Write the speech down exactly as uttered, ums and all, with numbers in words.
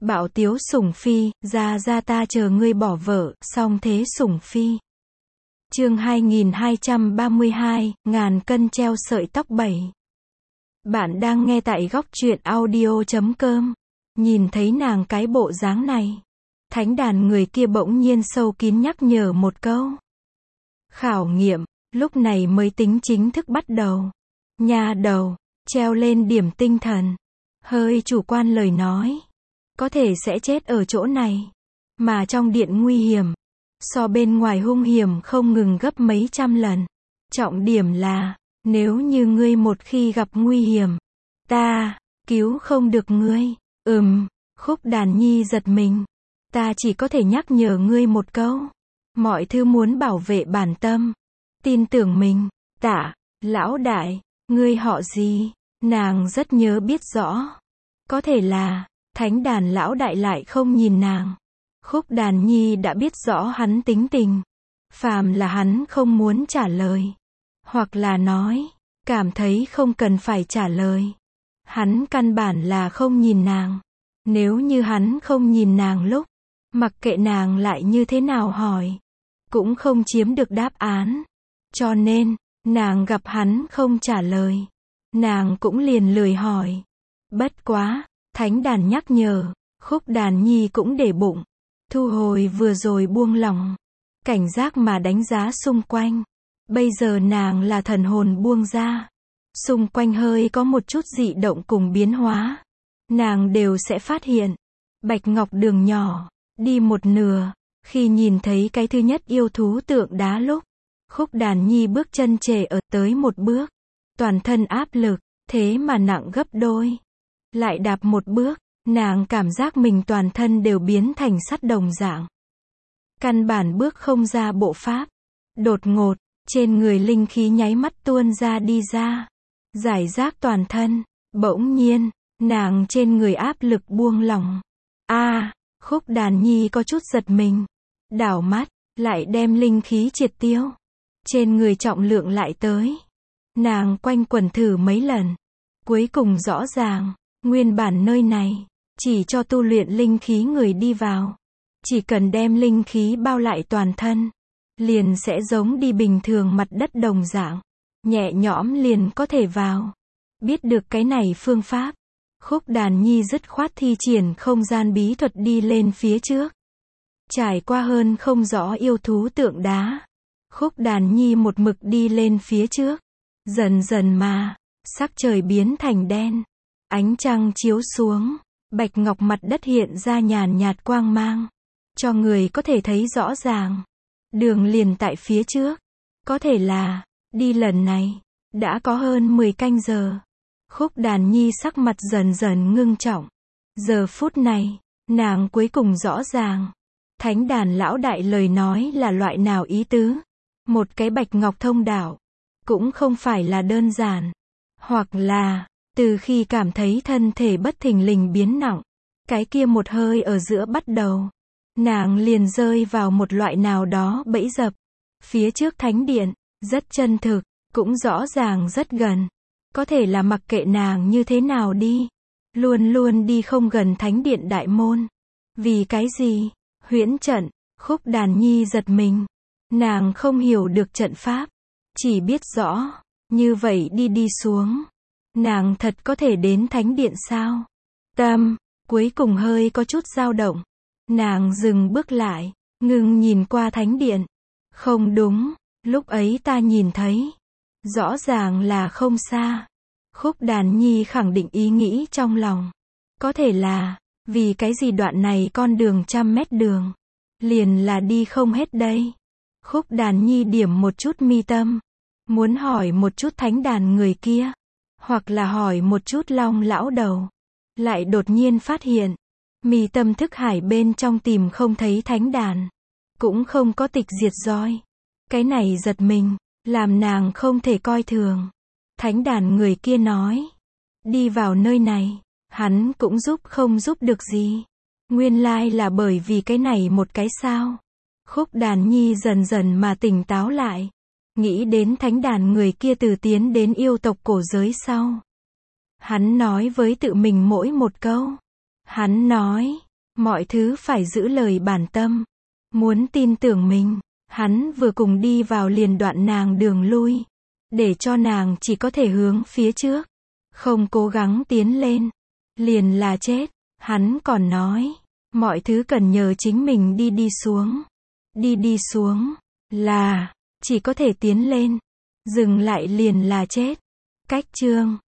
Bạo tiếu sủng phi, ra ra ta chờ ngươi bỏ vợ, song thế sủng phi. Chương hai nghìn hai trăm ba mươi hai, ngàn cân treo sợi tóc bảy. Bạn đang nghe tại góc truyện audio chấm com. Nhìn thấy nàng cái bộ dáng này, thánh đàn người kia bỗng nhiên sâu kín nhắc nhở một câu. Khảo nghiệm, lúc này mới tính chính thức bắt đầu. Nha đầu, treo lên điểm tinh thần. Hơi chủ quan lời nói. Có thể sẽ chết ở chỗ này. Mà trong điện nguy hiểm. So bên ngoài hung hiểm không ngừng gấp mấy trăm lần. Trọng điểm là, nếu như ngươi một khi gặp nguy hiểm, ta, cứu không được ngươi. Ừm, Khúc Đàn Nhi giật mình. Ta chỉ có thể nhắc nhở ngươi một câu. Mọi thứ muốn bảo vệ bản tâm. Tin tưởng mình. Tạ, lão đại, ngươi họ gì? Nàng rất nhớ biết rõ. Có thể là, thánh đàn lão đại lại không nhìn nàng. Khúc Đàn Nhi đã biết rõ hắn tính tình. Phàm là hắn không muốn trả lời. Hoặc là nói, cảm thấy không cần phải trả lời. Hắn căn bản là không nhìn nàng. Nếu như hắn không nhìn nàng lúc, mặc kệ nàng lại như thế nào hỏi, cũng không chiếm được đáp án. Cho nên, nàng gặp hắn không trả lời, nàng cũng liền lười hỏi. Bất quá, thánh đàn nhắc nhở, Khúc Đàn Nhi cũng để bụng. Thu hồi vừa rồi buông lỏng, cảnh giác mà đánh giá xung quanh. Bây giờ nàng là thần hồn buông ra. Xung quanh hơi có một chút dị động cùng biến hóa. Nàng đều sẽ phát hiện. Bạch ngọc đường nhỏ, đi một nửa, khi nhìn thấy cái thứ nhất yêu thú tượng đá lúc, Khúc Đàn Nhi bước chân trề ở tới một bước. Toàn thân áp lực, thế mà nặng gấp đôi. Lại đạp một bước, nàng cảm giác mình toàn thân đều biến thành sắt đồng dạng. Căn bản bước không ra bộ pháp. Đột ngột, trên người linh khí nháy mắt tuôn ra đi ra. Giải rác toàn thân, bỗng nhiên, nàng trên người áp lực buông lỏng. A, Khúc Đàn Nhi có chút giật mình. Đảo mắt, lại đem linh khí triệt tiêu. Trên người trọng lượng lại tới. Nàng quanh quẩn thử mấy lần. Cuối cùng rõ ràng, nguyên bản nơi này, chỉ cho tu luyện linh khí người đi vào. Chỉ cần đem linh khí bao lại toàn thân, liền sẽ giống đi bình thường mặt đất đồng dạng. Nhẹ nhõm liền có thể vào. Biết được cái này phương pháp, Khúc Đàn Nhi dứt khoát thi triển không gian bí thuật đi lên phía trước. Trải qua hơn không rõ yêu thú tượng đá, Khúc Đàn Nhi một mực đi lên phía trước. Dần dần mà, sắc trời biến thành đen. Ánh trăng chiếu xuống, bạch ngọc mặt đất hiện ra nhàn nhạt quang mang. Cho người có thể thấy rõ ràng. Đường liền tại phía trước. Có thể là, đi lần này, đã có hơn mười canh giờ. Khúc Đàn Nhi sắc mặt dần dần ngưng trọng. Giờ phút này, nàng cuối cùng rõ ràng. Thánh đàn lão đại lời nói là loại nào ý tứ. Một cái bạch ngọc thông đạo, cũng không phải là đơn giản. Hoặc là, từ khi cảm thấy thân thể bất thình lình biến nặng, cái kia một hơi ở giữa bắt đầu, nàng liền rơi vào một loại nào đó bẫy dập. Phía trước thánh điện, rất chân thực, cũng rõ ràng rất gần. Có thể là mặc kệ nàng như thế nào đi, luôn luôn đi không gần thánh điện đại môn. Vì cái gì? Huyễn trận. Khúc Đàn Nhi giật mình. Nàng không hiểu được trận pháp, chỉ biết rõ, như vậy đi đi xuống, nàng thật có thể đến thánh điện sao? Tâm, cuối cùng hơi có chút dao động. Nàng dừng bước lại, ngừng nhìn qua thánh điện. Không đúng, lúc ấy ta nhìn thấy, rõ ràng là không xa. Khúc Đàn Nhi khẳng định ý nghĩ trong lòng. Có thể là, vì cái gì đoạn này con đường trăm mét đường, liền là đi không hết đây. Khúc Đàn Nhi điểm một chút mi tâm. Muốn hỏi một chút thánh đàn người kia. Hoặc là hỏi một chút Long lão đầu. Lại đột nhiên phát hiện. Mi tâm thức hải bên trong tìm không thấy thánh đàn. Cũng không có tịch diệt roi. Cái này giật mình, làm nàng không thể coi thường. Thánh đàn người kia nói. Đi vào nơi này, hắn cũng giúp không giúp được gì. Nguyên lai là bởi vì cái này một cái sao. Khúc Đàn Nhi dần dần mà tỉnh táo lại. Nghĩ đến thánh đàn người kia từ tiến đến yêu tộc cổ giới sau. Hắn nói với tự mình mỗi một câu. Hắn nói, Mọi thứ phải giữ lời bản tâm. Muốn tin tưởng mình, hắn vừa cùng đi vào liền đoạn nàng đường lui. Để cho nàng chỉ có thể hướng phía trước. Không cố gắng tiến lên. Liền là chết. Hắn còn nói, mọi thứ cần nhờ chính mình đi đi xuống. Đi đi xuống, là, chỉ có thể tiến lên. Dừng lại liền là chết. Cách chương